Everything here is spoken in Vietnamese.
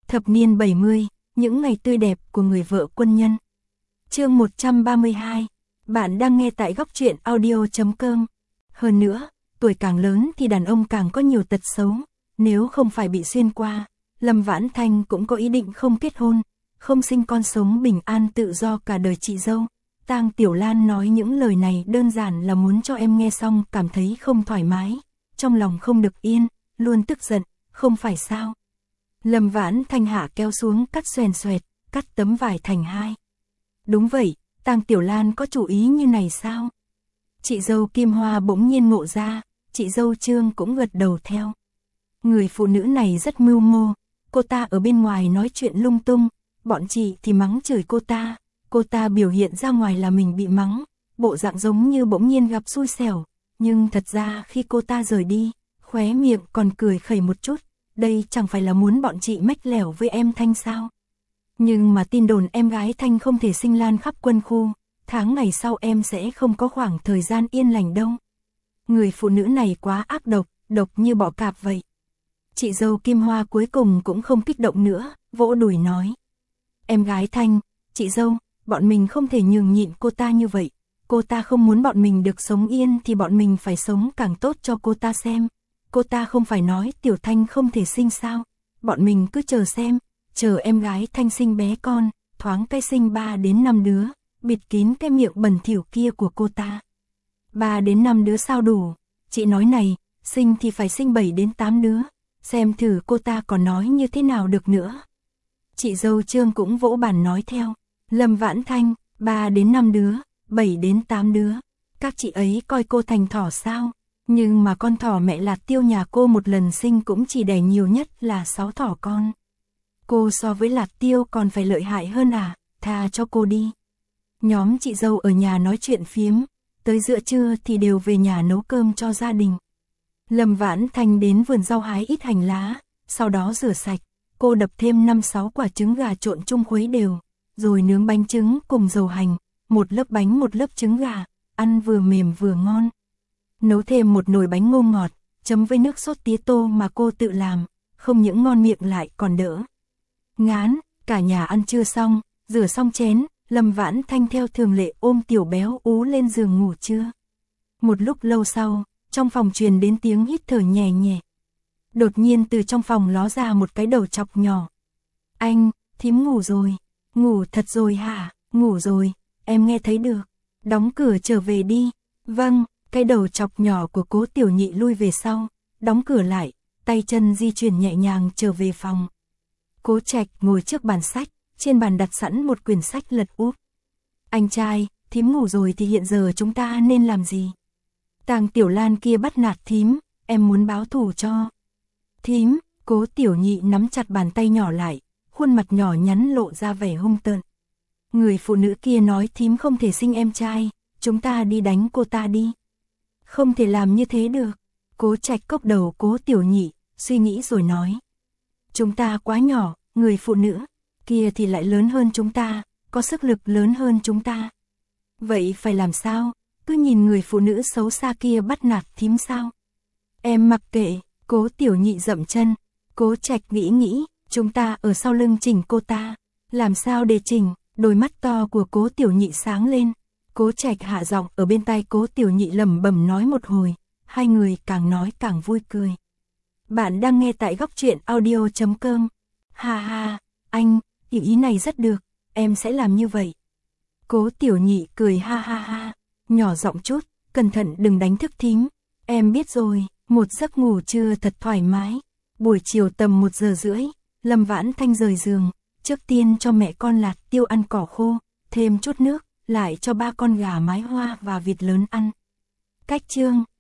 Thập niên 70, những ngày tươi đẹp của người vợ quân nhân. Chương 132. Bạn đang nghe tại góc truyện audio.com. Hơn nữa, tuổi càng lớn thì đàn ông càng có nhiều tật xấu. Nếu không phải bị xuyên qua, Lâm Vãn Thanh cũng có ý định không kết hôn, không sinh con, sống bình an tự do cả đời chị dâu. Tang Tiểu Lan nói những lời này đơn giản là muốn cho em nghe xong cảm thấy không thoải mái, trong lòng không được yên, luôn tức giận, không phải sao? Lâm Vãn Thanh hạ kéo xuống cắt xoèn xoẹt, cắt tấm vải thành hai. Đúng vậy, Tang Tiểu Lan có chủ ý như này sao? Chị dâu Kim Hoa bỗng nhiên ngộ ra, chị dâu Trương cũng gật đầu theo. Người phụ nữ này rất mưu mô, cô ta ở bên ngoài nói chuyện lung tung, bọn chị thì mắng chửi cô ta biểu hiện ra ngoài là mình bị mắng, bộ dạng giống như bỗng nhiên gặp xui xẻo, nhưng thật ra khi cô ta rời đi, khóe miệng còn cười khẩy một chút, đây chẳng phải là muốn bọn chị mách lẻo với em Thanh sao? Nhưng mà tin đồn em gái Thanh không thể sinh lan khắp quân khu, tháng ngày sau em sẽ không có khoảng thời gian yên lành đâu. Người phụ nữ này quá ác độc, độc như bọ cạp vậy. Chị dâu Kim Hoa cuối cùng cũng không kích động nữa, vỗ đùi nói. Em gái Thanh, chị dâu, bọn mình không thể nhường nhịn cô ta như vậy. Cô ta không muốn bọn mình được sống yên thì bọn mình phải sống càng tốt cho cô ta xem. Cô ta không phải nói Tiểu Thanh không thể sinh sao. Bọn mình cứ chờ xem, chờ em gái Thanh sinh bé con, thoáng cái sinh 3 đến 5 đứa, bịt kín cái miệng bẩn thỉu kia của cô ta. 3 đến 5 đứa sao đủ, chị nói này, sinh thì phải sinh 7 đến 8 đứa, xem thử cô ta còn nói như thế nào được nữa. Chị dâu Trương cũng vỗ bàn nói theo, Lâm Vãn Thanh, 3 đến 5 đứa, 7 đến 8 đứa, các chị ấy coi cô thành thỏ sao? Nhưng mà con thỏ mẹ Lạt Tiêu nhà cô một lần sinh cũng chỉ đẻ nhiều nhất là 6 thỏ con. Cô so với Lạt Tiêu còn phải lợi hại hơn à, tha cho cô đi. Nhóm chị dâu ở nhà nói chuyện phiếm, tới giữa trưa thì đều về nhà nấu cơm cho gia đình. Lâm Vãn Thanh đến vườn rau hái ít hành lá, sau đó rửa sạch, cô đập thêm 5-6 quả trứng gà trộn chung khuấy đều, rồi nướng bánh trứng cùng dầu hành, một lớp bánh một lớp trứng gà, ăn vừa mềm vừa ngon. Nấu thêm một nồi bánh ngô ngọt, chấm với nước sốt tía tô mà cô tự làm, không những ngon miệng lại còn đỡ ngán. Cả nhà ăn trưa xong, rửa xong chén, Lâm Vãn Thanh theo thường lệ ôm Tiểu Béo Ú lên giường ngủ trưa. Một lúc lâu sau, trong phòng truyền đến tiếng hít thở nhẹ nhẹ. Đột nhiên từ trong phòng ló ra một cái đầu chọc nhỏ. Anh, thím ngủ rồi, ngủ thật rồi hả? Ngủ rồi, em nghe thấy được. Đóng cửa trở về đi. Vâng. Cái đầu chọc nhỏ của Cố Tiểu Nhị lui về sau, đóng cửa lại, tay chân di chuyển nhẹ nhàng trở về phòng. Cố Trạch ngồi trước bàn sách, trên bàn đặt sẵn một quyển sách lật úp. Anh trai, thím ngủ rồi thì hiện giờ chúng ta nên làm gì? Tang Tiểu Lan kia bắt nạt thím, em muốn báo thù cho thím. Cố Tiểu Nhị nắm chặt bàn tay nhỏ lại, khuôn mặt nhỏ nhắn lộ ra vẻ hung tợn. Người phụ nữ kia nói thím không thể sinh em trai, chúng ta đi đánh cô ta đi. Không thể làm như thế được. Cố Trạch cốc đầu Cố Tiểu Nhị, suy nghĩ rồi nói. Chúng ta quá nhỏ, người phụ nữ kia thì lại lớn hơn chúng ta, có sức lực lớn hơn chúng ta. Vậy phải làm sao? Cứ nhìn người phụ nữ xấu xa kia bắt nạt thím sao? Em mặc kệ. Cố Tiểu Nhị dậm chân. Cố Trạch nghĩ, chúng ta ở sau lưng chỉnh cô ta. Làm sao để chỉnh? Đôi mắt to của Cố Tiểu Nhị sáng lên. Cố Trạch hạ giọng ở bên tai Cố Tiểu Nhị lẩm bẩm nói một hồi, hai người càng nói càng vui cười. Bạn đang nghe tại góc truyện audio.com. Ha ha, anh, ý này rất được, em sẽ làm như vậy. Cố Tiểu Nhị cười ha ha ha, nhỏ giọng chút, cẩn thận đừng đánh thức thím. Em biết rồi, một giấc ngủ trưa thật thoải mái. Buổi chiều tầm 1 giờ rưỡi, Lâm Vãn Thanh rời giường, trước tiên cho mẹ con Lạt Tiêu ăn cỏ khô, thêm chút nước, lại cho 3 con gà mái hoa và vịt lớn ăn. Cách chương